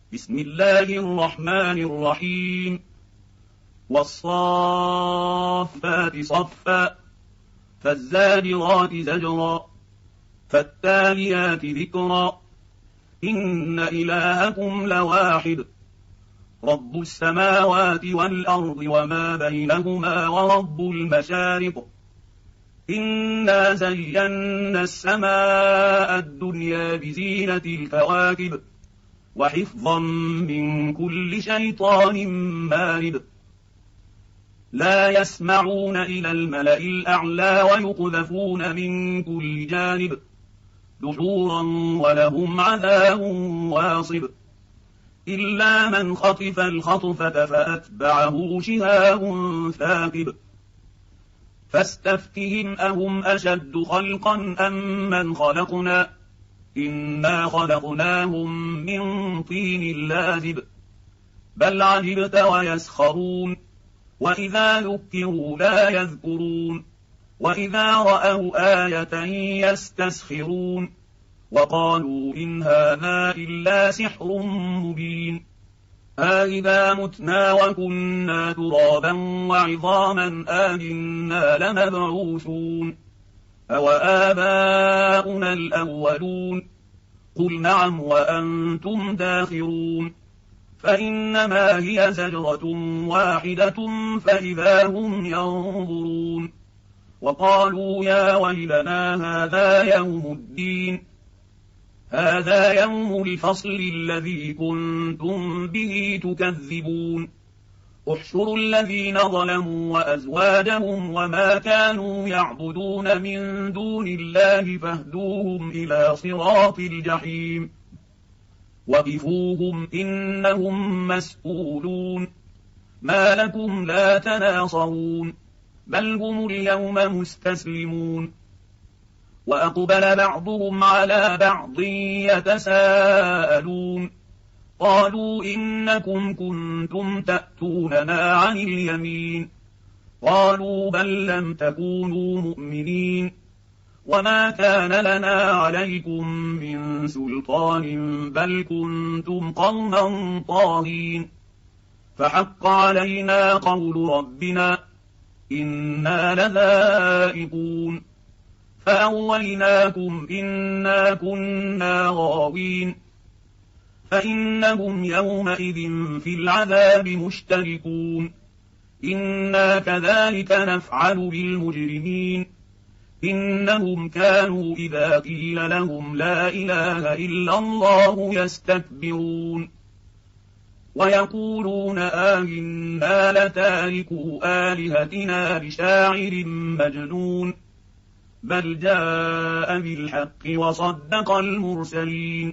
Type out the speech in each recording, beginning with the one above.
بسم الله الرحمن الرحيم والصافات صفا فالزاجرات زجرا فالتاليات ذكرا إن إلهكم لواحد رب السماوات والأرض وما بينهما ورب المشارق إنا زينا السماء الدنيا بزينة الكواكب وحفظا من كل شيطان مارد لا يسمعون إلى الملأ الأعلى ويقذفون من كل جانب دحورا ولهم عذاب واصب إلا من خطف الخطفة فأتبعه شهاب ثاقب فاستفتهم أهم أشد خلقا أم من خلقنا إنا خلقناهم من طين لازب بل عجبت ويسخرون وإذا ذكروا لا يذكرون وإذا رأوا آية يستسخرون وقالوا إن هذا إلا سحر مبين أإذا متنا وكنا ترابا وعظاما أإنا لمبعوثون أوآباؤنا الأولون قل نعم وأنتم داخرون فإنما هي زجرة واحدة فإذا هم ينظرون وقالوا يا ويلنا هذا يوم الدين هذا يوم الفصل الذي كنتم به تكذبون احشروا الذين ظلموا وأزواجهم وما كانوا يعبدون من دون الله فاهدوهم إلى صراط الجحيم وقفوهم إنهم مسؤولون ما لكم لا تناصرون بل هم اليوم مستسلمون وأقبل بعضهم على بعض يتساءلون قالوا إنكم كنتم تأتوننا عن اليمين قالوا بل لم تكونوا مؤمنين وما كان لنا عليكم من سلطان بل كنتم قوما طاغين فحق علينا قول ربنا إنا لذائقون فأوليناكم إنا كنا غاوين فإنهم يومئذ في العذاب مشتركون إنا كذلك نفعل بالمجرمين إنهم كانوا إذا قيل لهم لا إله إلا الله يستكبرون ويقولون آمنا لتاركوا آلهتنا لشاعر مجنون بل جاء بالحق وصدق المرسلين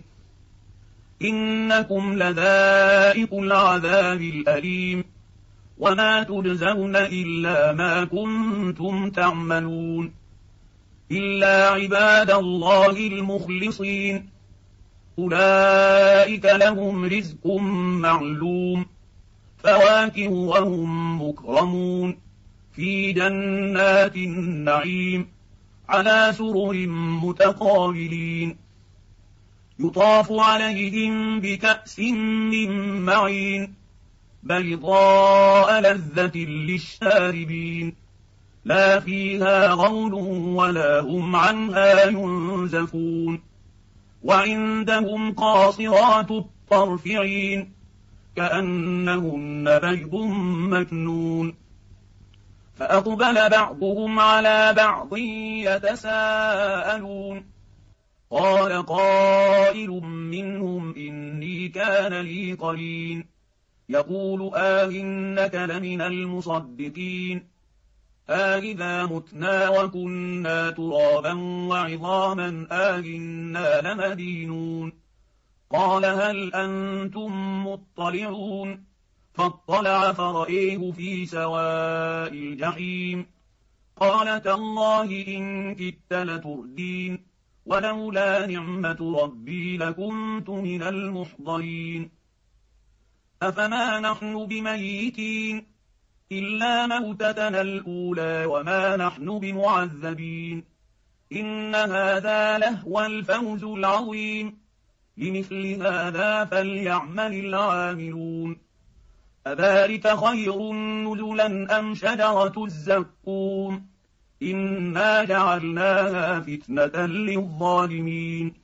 إنكم لذائق العذاب الأليم وما تجزون إلا ما كنتم تعملون إلا عباد الله المخلصين أولئك لهم رزق معلوم فواكه وهم مكرمون في جنات النعيم على سرر متقابلين يطاف عليهم بكأس من معين بيضاء لذة للشاربين لا فيها غول ولا هم عنها ينزفون وعندهم قاصرات الطرف عين كأنهن بيض مكنون فأقبل بعضهم على بعض يتساءلون قال قائل منهم إني كان لي قرين يقول إنك لمن المصدقين إذا متنا وكنا ترابا وعظاما إنا لمدينون قال هل أنتم مطلعون فاطلع فرأيه في سواء الجحيم قال تالله إن كدت لتردين ولولا نعمة ربي لكنت من المحضرين أفما نحن بميتين إلا موتتنا الأولى وما نحن بمعذبين إن هذا لهو الفوز العظيم لمثل هذا فليعمل العاملون أذلك خير نزلا أم شجرة الزقوم إنا جعلناها فتنة للظالمين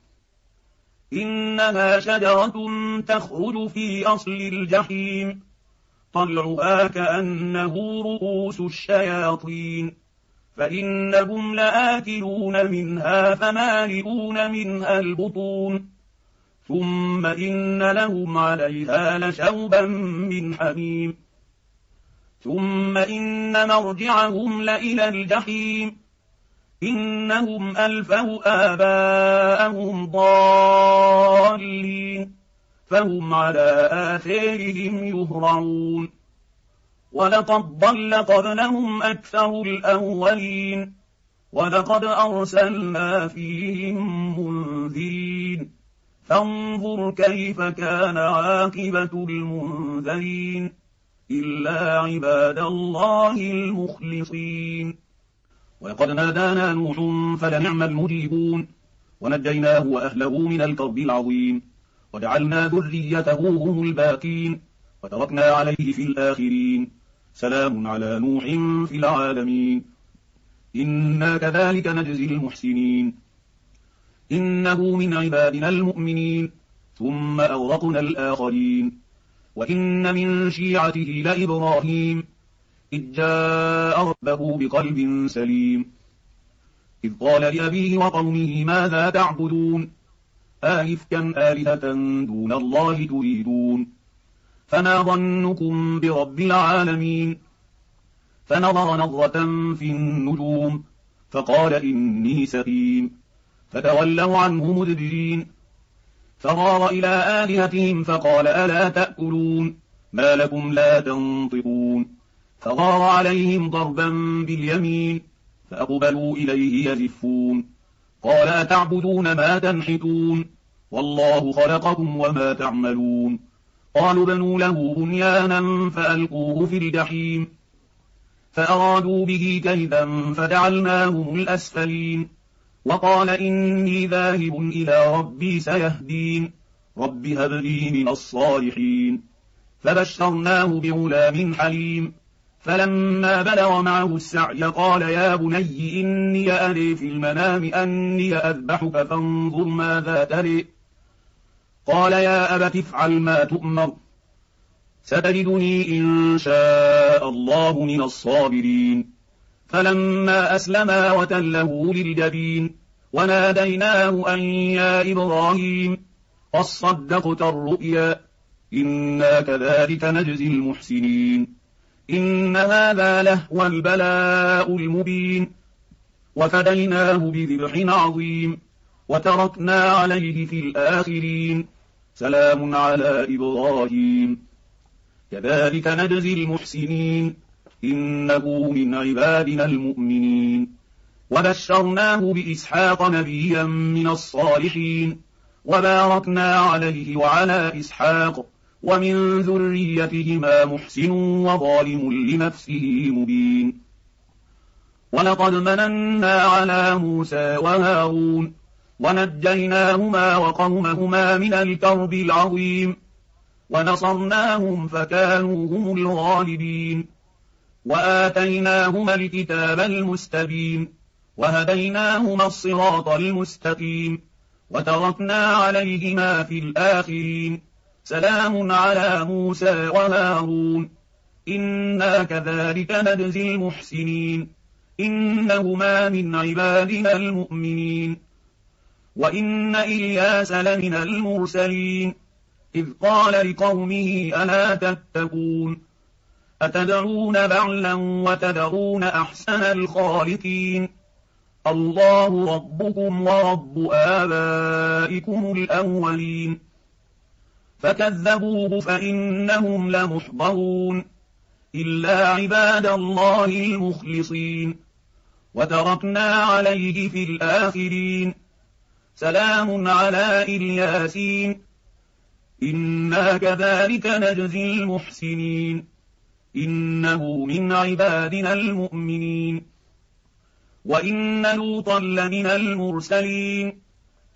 إنها شجرة تخرج في أصل الجحيم طلعها كأنه رؤوس الشياطين فإنهم لآكلون منها فمالئون منها البطون ثم إن لهم عليها لشوبا من حميم ثم إن مرجعهم لإلى الجحيم إنهم ألفوا آباءهم ضالين فهم على آثارهم يهرعون ولقد ضل قبلهم أكثر الأولين ولقد أرسلنا فيهم منذرين فانظر كيف كان عاقبة المنذرين إلا عباد الله المخلصين ولقد نادانا نوح فلنعم المجيبون ونجيناه وأهله من الكرب العظيم وجعلنا ذريته هم الباقين وتركنا عليه في الآخرين سلام على نوح في العالمين إنا كذلك نجزي المحسنين إنه من عبادنا المؤمنين ثم أغرقنا الآخرين وإن من شيعته لإبراهيم إذ جاء ربه بقلب سليم إذ قال لأبيه وقومه ماذا تعبدون آئفكا آلهة دون الله تريدون فما ظنكم برب العالمين فنظر نظرة في النجوم فقال إني سقيم فتولوا عنه مدبرين فغار إلى آلهتهم فقال ألا تأكلون ما لكم لا تنطقون فغار عليهم ضربا باليمين فأقبلوا إليه يزفون قال أتعبدون ما تنحتون والله خلقكم وما تعملون قالوا بنوا له بنيانا فألقوه في الجحيم فأرادوا به كيدا فجعلناهم الأسفلين وقال إني ذاهب إلى ربي سيهدين رب هب لي من الصالحين فبشرناه بغلام حليم فلما بلغ معه السعي قال يا بني إني أري في المنام أني أذبحك فانظر ماذا تري قال يا أبت افعل ما تؤمر ستجدني إن شاء الله من الصابرين فلما أسلما وتله للجبين وناديناه أن يا إبراهيم قد صدقت الرؤيا إنا كذلك نجزي المحسنين إن هذا لهو البلاء المبين وفديناه بذبح عظيم وتركنا عليه في الآخرين سلام على إبراهيم كذلك نجزي المحسنين إنه من عبادنا المؤمنين وبشرناه بإسحاق نبيا من الصالحين وباركنا عليه وعلى إسحاق ومن ذريتهما محسن وظالم لنفسه مبين ولقد مننا على موسى وهارون ونجيناهما وقومهما من الكرب العظيم ونصرناهم فكانوا هم الغالبين وآتيناهما الكتاب المستبين وهديناهما الصراط المستقيم وتركنا عليهما في الآخرين سلام على موسى وهارون إنا كذلك نجزي المحسنين إنهما من عبادنا المؤمنين وإن إلياس لمن المرسلين إذ قال لقومه ألا تتقون أتدعون بعلا وتدعون أحسن الخالقين الله ربكم ورب آبائكم الأولين فكذبوه فإنهم لمحضرون إلا عباد الله المخلصين وتركنا عليه في الآخرين سلام على الياسين إنا كذلك نجزي المحسنين إنه من عبادنا المؤمنين وإن لوطا لمن المرسلين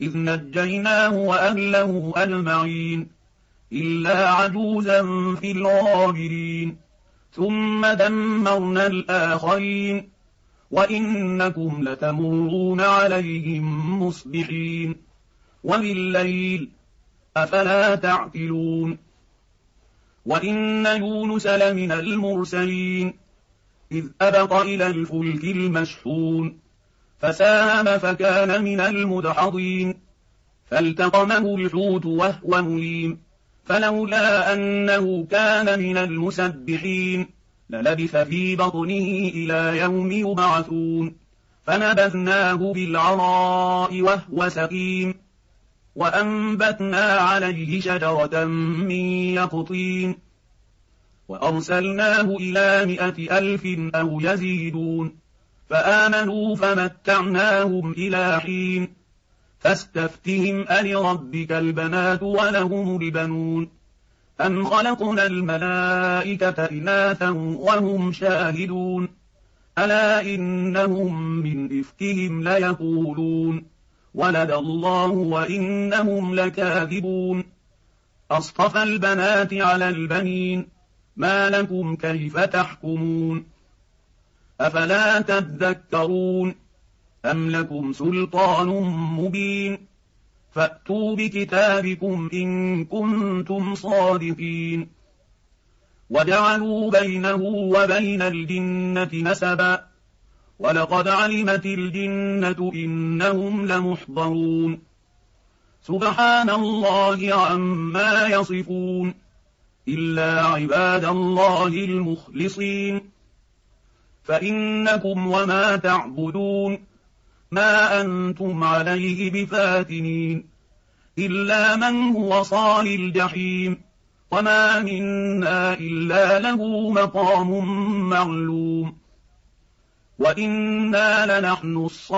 إذ نجيناه وأهله أجمعين إلا عجوزا في الغابرين ثم دمرنا الآخرين وإنكم لتمرون عليهم مصبحين وبالليل أفلا تعقلون وإن يونس لمن المرسلين إذ أبق إلى الفلك المشحون فساهم فكان من المدحضين فالتقمه الحوت وهو مليم فلولا أنه كان من المسبحين للبث في بطنه إلى يوم يبعثون فنبذناه بالعراء وهو سقيم وأنبتنا عليه شجرة من يقطين وأرسلناه إلى 100,000 أو يزيدون فآمنوا فمتعناهم إلى حين فاستفتهم ألربك البنات ولهم البنون أم خلقنا الملائكة إناثا وهم شاهدون ألا إنهم من إفكهم ليقولون ولد الله وإنهم لكاذبون أصطفى البنات على البنين ما لكم كيف تحكمون أفلا تذكرون أم لكم سلطان مبين فأتوا بكتابكم إن كنتم صادقين وجعلوا بينه وبين الجنة نسبا ولقد علمت الجنة إنهم لمحضرون سبحان الله عما يصفون إلا عباد الله المخلصين فإنكم وما تعبدون ما أنتم عليه بفاتنين إلا من هو صال الجحيم وما منا إلا له مقام معلوم وإنا لنحن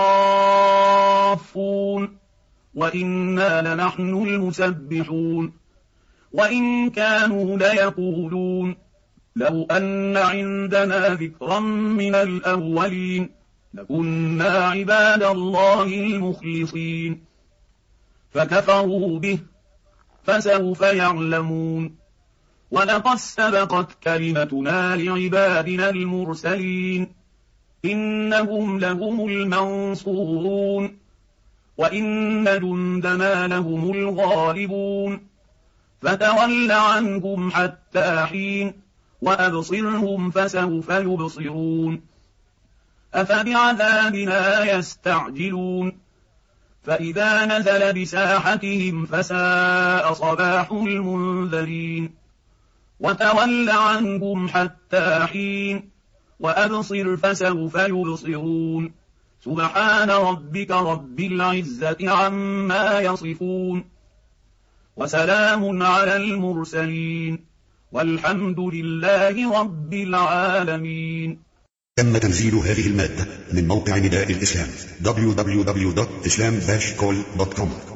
الصافون وإنا لنحن المسبحون وإن كانوا ليقولون لو أن عندنا ذكرا من الأولين لكنا عباد الله المخلصين فكفروا به فسوف يعلمون ولقد سبقت كلمتنا لعبادنا المرسلين إنهم لهم المنصورون وإن جندنا لهم الغالبون فتول عنهم حتى حين وأبصرهم فسوف يبصرون أفبعذابنا يستعجلون فإذا نزل بساحتهم فساء صباح المنذرين وتول عنهم حتى حين وأبصر فسوف يبصرون سبحان ربك رب العزة عما يصفون وسلام على المرسلين والحمد لله رب العالمين. تم تنزيل هذه المادة من موقع نداء الإسلام www.islam-call.com